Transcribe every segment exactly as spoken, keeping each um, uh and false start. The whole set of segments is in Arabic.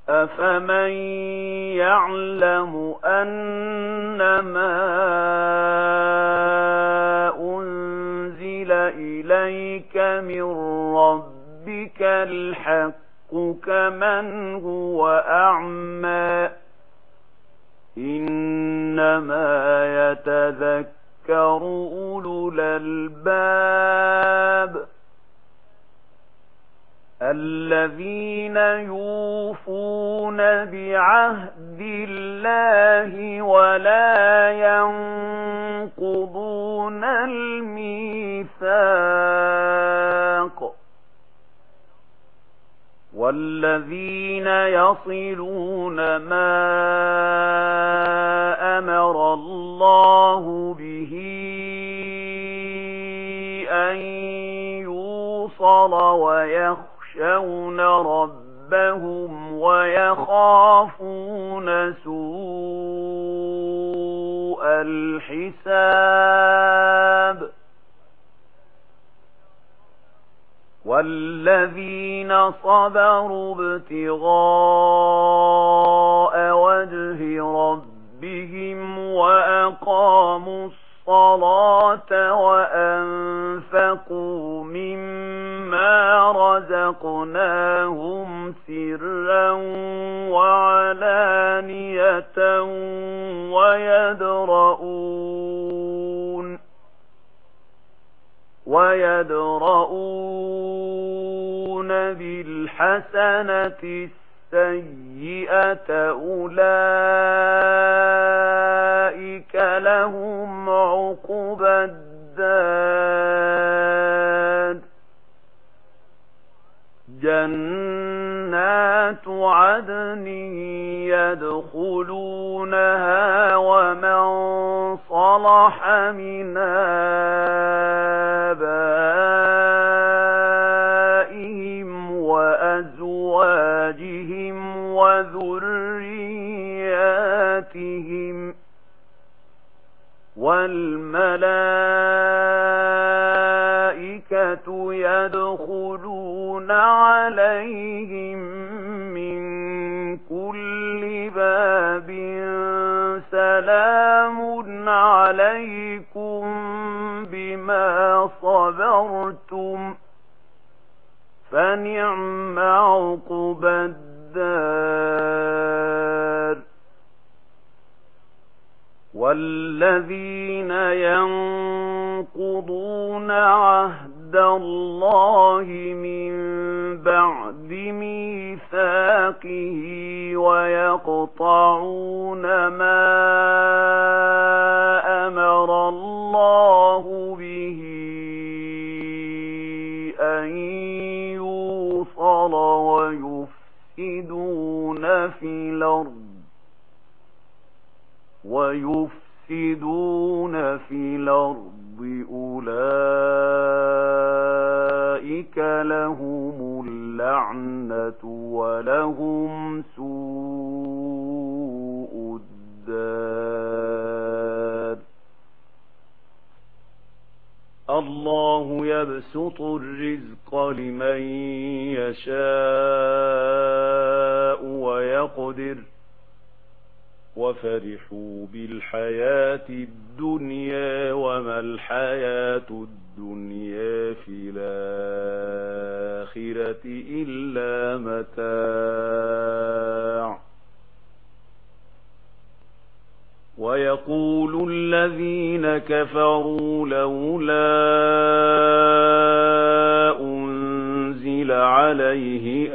أفمن يعلم أنما أنزل إليك من ربك الحق كمن هو أعمى إنما يتذكر أولو الألباب الذين يوفون بعهد الله ولا ينقضون الميثاق والذين يصلون ما أمر الله به أن يوصل ويخشون ربهم ويخافون سوء الحساب والذين صبروا ابتغاء وجه ربهم وأقاموا الصلاة وأنفقوا مما رزقناهم سرا وعلانية ويدرؤون ويدرؤون بالحسنة السيئة أولئك لهم عقبى الدار جنات عدن يدخلونها ومن صلح من آبائهم وأزواجهم وذرياتهم والملائكة يدخلون عليهم من كل باب سلام عليكم بما صبرتم فنعم عقبى الدار والذين ينقضون عهد الله من بعد ميثاقه ويقطعون ما أمر الله به أن يوصل ويفسدون في الأرض ويفسدون في الأرض أولئك لهم اللعنة ولهم سوء الدار الله يبسط الرزق لمن يشاء ويقدر وفرحوا بالحياة الدنيا وما الحياة الدنيا في الآخرة إلا متاع ويقول الذين كفروا لولا أنزل عليه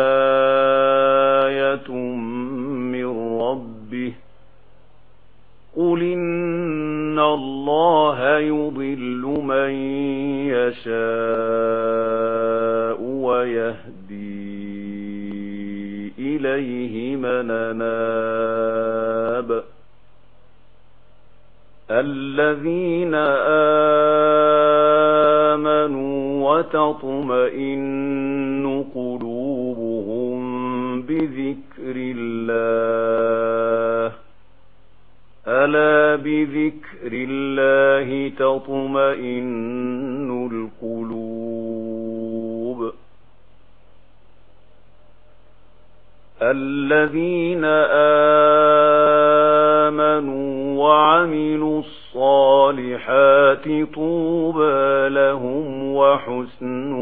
آية من ربه قل إن الله يضل من يشاء ويهدي إليه من أناب الذين آمنوا وتطمئن قلوبهم بذكر الله ألا بذكر الله تطمئن القلوب الذين آمنوا وعملوا الصالحات طوبى لهم وحسن